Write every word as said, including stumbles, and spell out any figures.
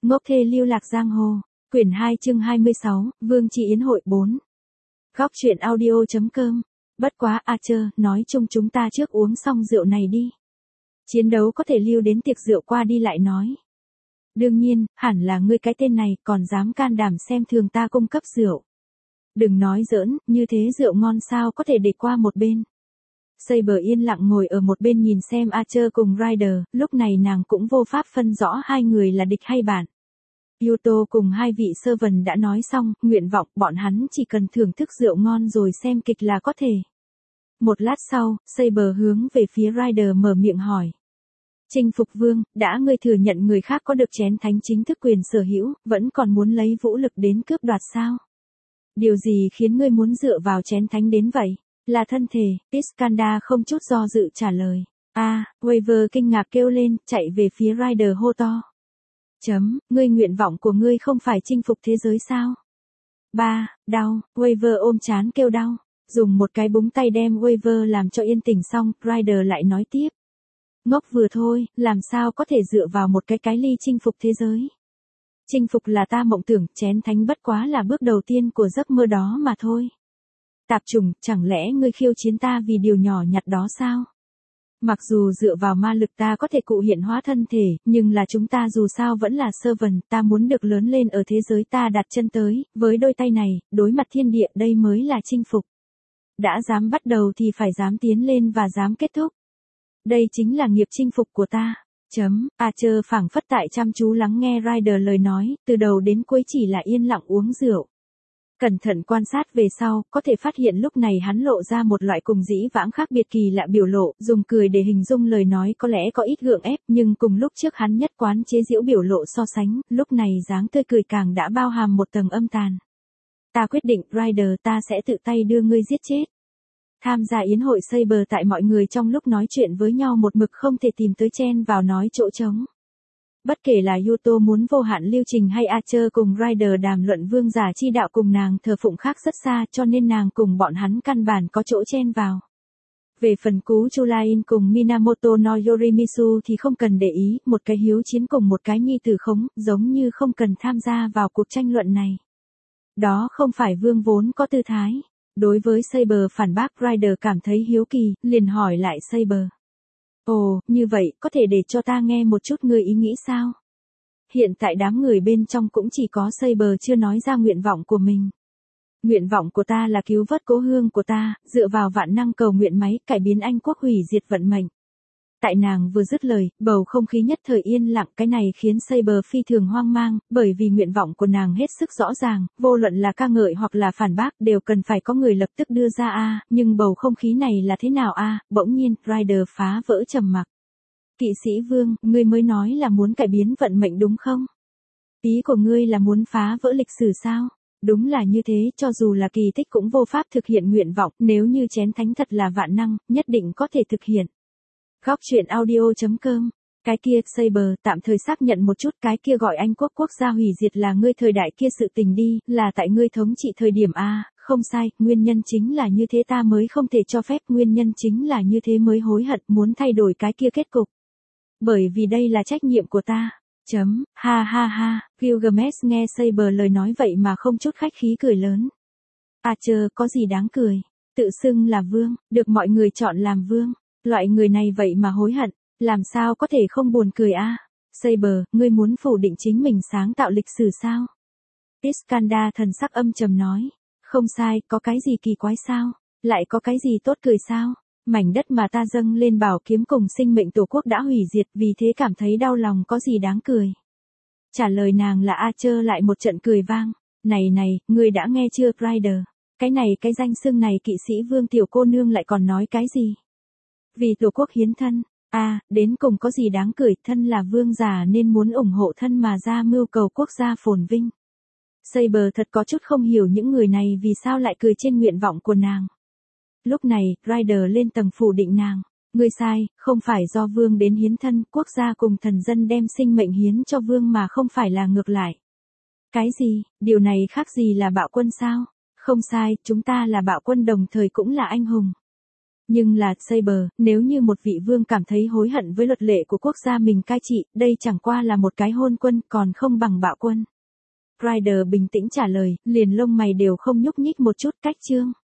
Ngốc thê lưu lạc giang hồ. Quyển hai chương hai mươi sáu, Vương Chi Yến hội bốn. Góc truyện audio.com. Bất quá a chơ, nói chung chúng ta trước uống xong rượu này đi. Chiến đấu có thể lưu đến tiệc rượu qua đi lại nói. Đương nhiên, hẳn là ngươi cái tên này còn dám can đảm xem thường ta cung cấp rượu. Đừng nói giỡn, như thế rượu ngon sao có thể để qua một bên. Saber yên lặng ngồi ở một bên nhìn xem Archer cùng Ryder, lúc này nàng cũng vô pháp phân rõ hai người là địch hay bạn. Yuto cùng hai vị servant đã nói xong, nguyện vọng bọn hắn chỉ cần thưởng thức rượu ngon rồi xem kịch là có thể. Một lát sau, Saber hướng về phía Ryder mở miệng hỏi. Chinh phục vương, đã ngươi thừa nhận người khác có được chén thánh chính thức quyền sở hữu, vẫn còn muốn lấy vũ lực đến cướp đoạt sao? Điều gì khiến ngươi muốn dựa vào chén thánh đến vậy? Là thân thể, Iskandar không chút do dự trả lời. A, à, Waver kinh ngạc kêu lên, chạy về phía Ryder hô to. Chấm, ngươi nguyện vọng của ngươi không phải chinh phục thế giới sao? Ba, đau, Waver ôm chán kêu đau. Dùng một cái búng tay đem Waver làm cho yên tĩnh xong, Ryder lại nói tiếp. Ngốc vừa thôi, làm sao có thể dựa vào một cái cái ly chinh phục thế giới? Chinh phục là ta mộng tưởng, chén thánh bất quá là bước đầu tiên của giấc mơ đó mà thôi. Tạp trùng, chẳng lẽ ngươi khiêu chiến ta vì điều nhỏ nhặt đó sao? Mặc dù dựa vào ma lực ta có thể cụ hiện hóa thân thể, nhưng là chúng ta dù sao vẫn là servant, ta muốn được lớn lên ở thế giới ta đặt chân tới, với đôi tay này, đối mặt thiên địa đây mới là chinh phục. Đã dám bắt đầu thì phải dám tiến lên và dám kết thúc. Đây chính là nghiệp chinh phục của ta. Chấm, Archer phảng phất tại chăm chú lắng nghe Ryder lời nói, từ đầu đến cuối chỉ là yên lặng uống rượu. Cẩn thận quan sát về sau, có thể phát hiện lúc này hắn lộ ra một loại cùng dĩ vãng khác biệt kỳ lạ biểu lộ, dùng cười để hình dung lời nói có lẽ có ít gượng ép, nhưng cùng lúc trước hắn nhất quán chế giễu biểu lộ so sánh, lúc này dáng tươi cười càng đã bao hàm một tầng âm tàn. Ta quyết định, Ryder, ta sẽ tự tay đưa ngươi giết chết. Tham gia yến hội Saber tại mọi người trong lúc nói chuyện với nhau một mực không thể tìm tới chen vào nói chỗ trống. Bất kể là Yuto muốn vô hạn lưu trình hay Archer cùng Ryder đàm luận vương giả chi đạo cùng nàng thờ phụng khác rất xa cho nên nàng cùng bọn hắn căn bản có chỗ chen vào. Về phần Cú Chulain cùng Minamoto no Yorimitsu thì không cần để ý, một cái hiếu chiến cùng một cái nhi tử khống, giống như không cần tham gia vào cuộc tranh luận này. Đó không phải vương vốn có tư thái. Đối với Saber phản bác Ryder cảm thấy hiếu kỳ, liền hỏi lại Saber. Ồ, như vậy, có thể để cho ta nghe một chút ngươi ý nghĩ sao? Hiện tại đám người bên trong cũng chỉ có Saber chưa nói ra nguyện vọng của mình. Nguyện vọng của ta là cứu vớt cố hương của ta, dựa vào vạn năng cầu nguyện máy, cải biến Anh quốc hủy diệt vận mệnh. Tại nàng vừa dứt lời, bầu không khí nhất thời yên lặng, cái này khiến Saber phi thường hoang mang, bởi vì nguyện vọng của nàng hết sức rõ ràng, vô luận là ca ngợi hoặc là phản bác đều cần phải có người lập tức đưa ra a, nhưng bầu không khí này là thế nào a? Bỗng nhiên, Ryder phá vỡ trầm mặc. Kỵ sĩ Vương, ngươi mới nói là muốn cải biến vận mệnh đúng không? Ý của ngươi là muốn phá vỡ lịch sử sao? Đúng là như thế, cho dù là kỳ tích cũng vô pháp thực hiện nguyện vọng, nếu như chén thánh thật là vạn năng, nhất định có thể thực hiện. Góc truyện audio.com. Cái kia, Saber, tạm thời xác nhận một chút, cái kia gọi Anh quốc quốc gia hủy diệt là ngươi thời đại kia sự tình đi, là tại ngươi thống trị thời điểm A, không sai, nguyên nhân chính là như thế ta mới không thể cho phép, nguyên nhân chính là như thế mới hối hận, muốn thay đổi cái kia kết cục. Bởi vì đây là trách nhiệm của ta. Chấm, ha ha ha, Gilgamesh nghe Saber lời nói vậy mà không chút khách khí cười lớn. Archer, có gì đáng cười, tự xưng là vương, được mọi người chọn làm vương. Loại người này vậy mà hối hận, làm sao có thể không buồn cười a? À? Saber, ngươi muốn phủ định chính mình sáng tạo lịch sử sao? Iskandar thần sắc âm trầm nói, không sai, có cái gì kỳ quái sao? Lại có cái gì tốt cười sao? Mảnh đất mà ta dâng lên bảo kiếm cùng sinh mệnh tổ quốc đã hủy diệt, vì thế cảm thấy đau lòng, có gì đáng cười? Trả lời nàng là Archer lại một trận cười vang. Này này, ngươi đã nghe chưa, Ryder? Cái này cái danh xưng này kỵ sĩ vương tiểu cô nương lại còn nói cái gì? Vì tổ quốc hiến thân, a à, đến cùng có gì đáng cười, thân là vương giả nên muốn ủng hộ thân mà ra mưu cầu quốc gia phồn vinh. Saber thật có chút không hiểu những người này vì sao lại cười trên nguyện vọng của nàng. Lúc này, Ryder lên tầng phủ định nàng, ngươi sai, không phải do vương đến hiến thân, quốc gia cùng thần dân đem sinh mệnh hiến cho vương mà không phải là ngược lại. Cái gì, điều này khác gì là bạo quân sao? Không sai, chúng ta là bạo quân đồng thời cũng là anh hùng. Nhưng là, Saber, nếu như một vị vương cảm thấy hối hận với luật lệ của quốc gia mình cai trị, đây chẳng qua là một cái hôn quân, còn không bằng bạo quân. Ryder bình tĩnh trả lời, liền lông mày đều không nhúc nhích một chút, cách chương.